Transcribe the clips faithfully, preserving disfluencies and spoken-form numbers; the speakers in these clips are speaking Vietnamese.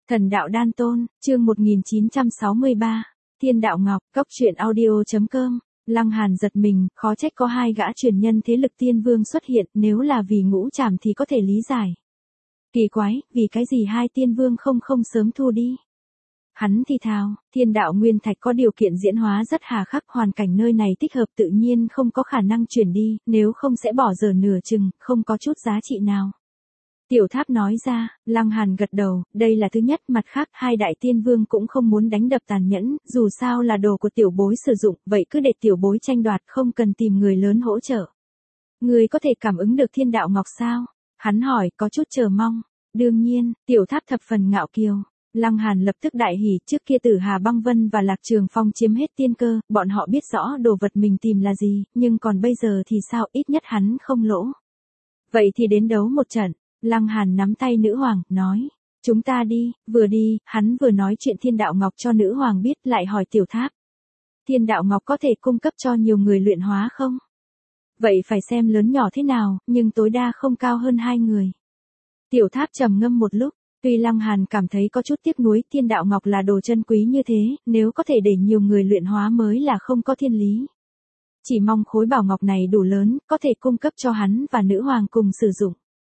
Thần đạo đan tôn, chương một nghìn chín trăm sáu mươi ba, Thiên đạo ngọc, cốc truyện audio chấm com. Lăng Hàn giật mình, khó trách có hai gã truyền nhân thế lực tiên vương xuất hiện, nếu là vì ngũ trảm thì có thể lý giải. Kỳ quái, vì cái gì hai tiên vương không không sớm thu đi? Hắn thì thào, thiên đạo nguyên thạch có điều kiện diễn hóa rất hà khắc, hoàn cảnh nơi này thích hợp tự nhiên không có khả năng chuyển đi, nếu không sẽ bỏ dở nửa chừng, không có chút giá trị nào. Tiểu Tháp nói ra, Lăng Hàn gật đầu, đây là thứ nhất, mặt khác hai đại tiên vương cũng không muốn đánh đập tàn nhẫn, dù sao là đồ của tiểu bối sử dụng, vậy cứ để tiểu bối tranh đoạt, không cần tìm người lớn hỗ trợ. Người có thể cảm ứng được thiên đạo ngọc sao? Hắn hỏi, có chút chờ mong. Đương nhiên, Tiểu Tháp thập phần ngạo kiều. Lăng Hàn lập tức đại hỉ, trước kia Tử Hà Băng Vân và Lạc Trường Phong chiếm hết tiên cơ, bọn họ biết rõ đồ vật mình tìm là gì, nhưng còn bây giờ thì sao, ít nhất hắn không lỗ. Vậy thì đến đấu một trận. Lăng Hàn nắm tay nữ hoàng, nói, chúng ta đi, vừa đi, hắn vừa nói chuyện thiên đạo ngọc cho nữ hoàng biết, lại hỏi Tiểu Tháp. Thiên đạo ngọc có thể cung cấp cho nhiều người luyện hóa không? Vậy phải xem lớn nhỏ thế nào, nhưng tối đa không cao hơn hai người. Tiểu Tháp trầm ngâm một lúc, tuy Lăng Hàn cảm thấy có chút tiếc nuối, thiên đạo ngọc là đồ chân quý như thế, nếu có thể để nhiều người luyện hóa mới là không có thiên lý. Chỉ mong khối bảo ngọc này đủ lớn, có thể cung cấp cho hắn và nữ hoàng cùng sử dụng.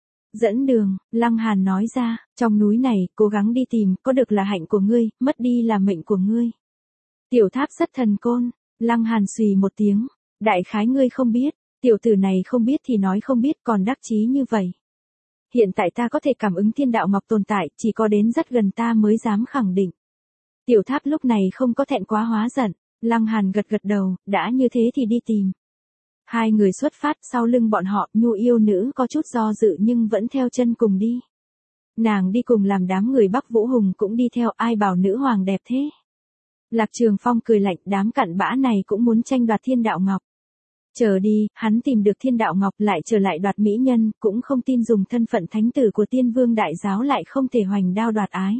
Dẫn đường, Lăng Hàn nói ra, trong núi này, cố gắng đi tìm, có được là hạnh của ngươi, mất đi là mệnh của ngươi. Tiểu Tháp rất thần côn, Lăng Hàn xùy một tiếng, đại khái ngươi không biết, tiểu tử này không biết thì nói không biết, còn đắc chí như vậy. Hiện tại ta có thể cảm ứng thiên đạo ngọc tồn tại, chỉ có đến rất gần ta mới dám khẳng định. Tiểu Tháp lúc này không có thẹn quá hóa giận, Lăng Hàn gật gật đầu, đã như thế thì đi tìm. Hai người xuất phát, sau lưng bọn họ, Nhu yêu nữ có chút do dự nhưng vẫn theo chân cùng đi. Nàng đi cùng làm đám người Bắc Vũ Hùng cũng đi theo, ai bảo nữ hoàng đẹp thế. Lạc Trường Phong cười lạnh, đám cặn bã này cũng muốn tranh đoạt thiên đạo ngọc. Chờ đi, hắn tìm được thiên đạo ngọc lại trở lại đoạt mỹ nhân, cũng không tin dùng thân phận thánh tử của tiên vương đại giáo lại không thể hoành đao đoạt ái.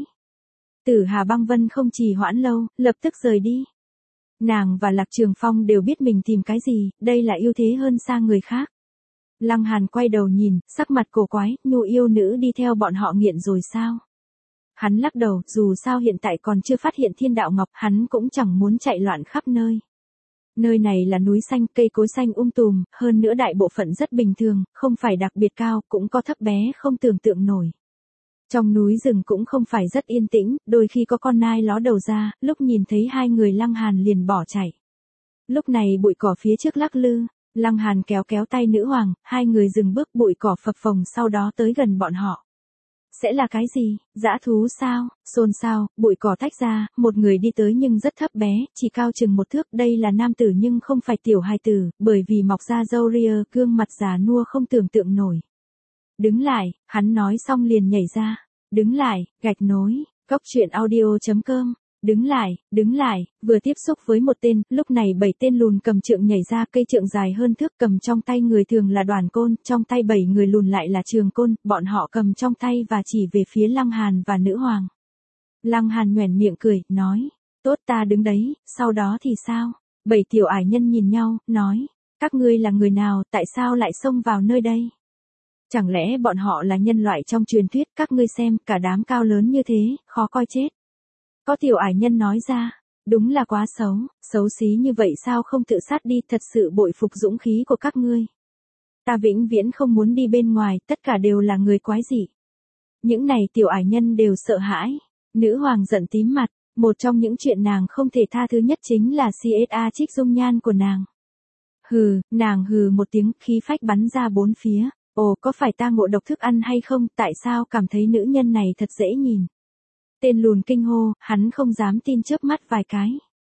Tử Hà Băng Vân không trì hoãn lâu, lập tức rời đi. Nàng và Lạc Trường Phong đều biết mình tìm cái gì, đây là ưu thế hơn xa người khác. Lăng Hàn quay đầu nhìn, sắc mặt cổ quái, Nhu yêu nữ đi theo bọn họ nghiện rồi sao? Hắn lắc đầu, dù sao hiện tại còn chưa phát hiện thiên đạo ngọc, hắn cũng chẳng muốn chạy loạn khắp nơi. Nơi này là núi xanh, cây cối xanh um tùm, hơn nữa đại bộ phận rất bình thường, không phải đặc biệt cao, cũng có thấp bé không tưởng tượng nổi. Trong núi rừng cũng không phải rất yên tĩnh, đôi khi có con nai ló đầu ra, lúc nhìn thấy hai người Lăng Hàn liền bỏ chạy. Lúc này bụi cỏ phía trước lắc lư, Lăng Hàn kéo kéo tay nữ hoàng, hai người dừng bước, bụi cỏ phập phồng sau đó tới gần bọn họ. Sẽ là cái gì, dã thú sao, xôn xao, bụi cỏ tách ra, một người đi tới nhưng rất thấp bé, chỉ cao chừng một thước, đây là nam tử nhưng không phải tiểu hài tử, bởi vì mọc ra râu ria, gương mặt già nua không tưởng tượng nổi. Đứng lại, hắn nói xong liền nhảy ra. Đứng lại, gạch nối, cốc truyện audio chấm com. Đứng lại, đứng lại, vừa tiếp xúc với một tên, lúc này bảy tên lùn cầm trượng nhảy ra, cây trượng dài hơn thước, cầm trong tay người thường là đoàn côn, trong tay bảy người lùn lại là trường côn, bọn họ cầm trong tay và chỉ về phía Lăng Hàn và nữ hoàng. Lăng Hàn nhoẻn miệng cười, nói, tốt ta đứng đấy, sau đó thì sao? Bảy tiểu ải nhân nhìn nhau, nói, các ngươi là người nào, tại sao lại xông vào nơi đây? Chẳng lẽ bọn họ là nhân loại trong truyền thuyết, các ngươi xem, cả đám cao lớn như thế, khó coi chết. Có tiểu ải nhân nói ra, đúng là quá xấu, xấu xí như vậy sao không tự sát đi, thật sự bội phục dũng khí của các ngươi. Ta vĩnh viễn không muốn đi bên ngoài, tất cả đều là người quái dị. Những này tiểu ải nhân đều sợ hãi. Nữ hoàng giận tím mặt, một trong những chuyện nàng không thể tha thứ nhất chính là xê ét a trích dung nhan của nàng. Hừ, nàng hừ một tiếng, khí phách bắn ra bốn phía. Ồ, có phải ta ngộ độc thức ăn hay không, tại sao cảm thấy nữ nhân này thật dễ nhìn? Tên lùn kinh hô, hắn không dám tin, chớp mắt vài cái.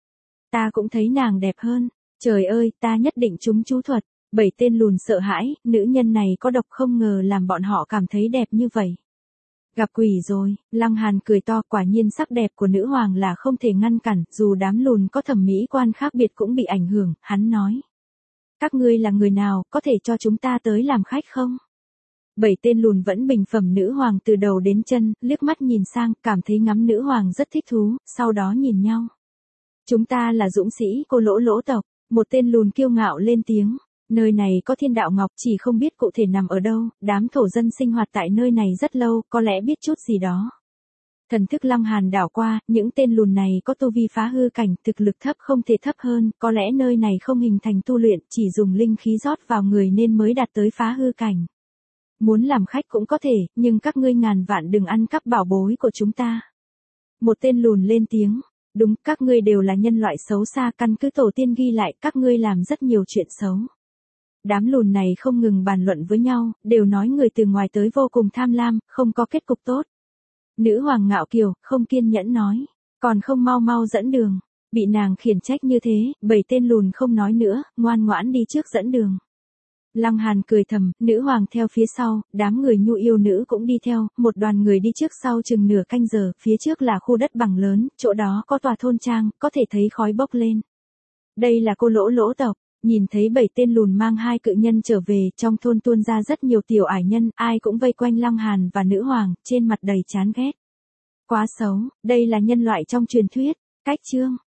Ta cũng thấy nàng đẹp hơn, trời ơi, ta nhất định trúng chú thuật. Bảy tên lùn sợ hãi, nữ nhân này có độc, không ngờ làm bọn họ cảm thấy đẹp như vậy. Gặp quỷ rồi, Lăng Hàn cười to, quả nhiên sắc đẹp của nữ hoàng là không thể ngăn cản, dù đám lùn có thẩm mỹ quan khác biệt cũng bị ảnh hưởng, hắn nói. Các ngươi là người nào, có thể cho chúng ta tới làm khách không? Bảy tên lùn vẫn bình phẩm nữ hoàng từ đầu đến chân, liếc mắt nhìn sang, cảm thấy ngắm nữ hoàng rất thích thú, sau đó nhìn nhau. Chúng ta là dũng sĩ, cô lỗ lỗ tộc, một tên lùn kiêu ngạo lên tiếng. Nơi này có thiên đạo ngọc, chỉ không biết cụ thể nằm ở đâu, đám thổ dân sinh hoạt tại nơi này rất lâu, có lẽ biết chút gì đó. Thần thức Lăng Hàn đảo qua, những tên lùn này có tu vi phá hư cảnh, thực lực thấp không thể thấp hơn, có lẽ nơi này không hình thành tu luyện, chỉ dùng linh khí rót vào người nên mới đạt tới phá hư cảnh. Muốn làm khách cũng có thể, nhưng các ngươi ngàn vạn đừng ăn cắp bảo bối của chúng ta. Một tên lùn lên tiếng, đúng, các ngươi đều là nhân loại xấu xa, căn cứ tổ tiên ghi lại, các ngươi làm rất nhiều chuyện xấu. Đám lùn này không ngừng bàn luận với nhau, đều nói người từ ngoài tới vô cùng tham lam, không có kết cục tốt. Nữ hoàng ngạo kiều, không kiên nhẫn nói, còn không mau mau dẫn đường. Bị nàng khiển trách như thế, bảy tên lùn không nói nữa, ngoan ngoãn đi trước dẫn đường. Lăng Hàn cười thầm, nữ hoàng theo phía sau, đám người nhu yêu nữ cũng đi theo, một đoàn người đi trước sau chừng nửa canh giờ, phía trước là khu đất bằng lớn, chỗ đó có tòa thôn trang, có thể thấy khói bốc lên. Đây là cô lỗ lỗ tộc, nhìn thấy bảy tên lùn mang hai cự nhân trở về, trong thôn tuôn ra rất nhiều tiểu ải nhân, ai cũng vây quanh Lăng Hàn và nữ hoàng, trên mặt đầy chán ghét. Quá xấu, đây là nhân loại trong truyền thuyết, cách chương.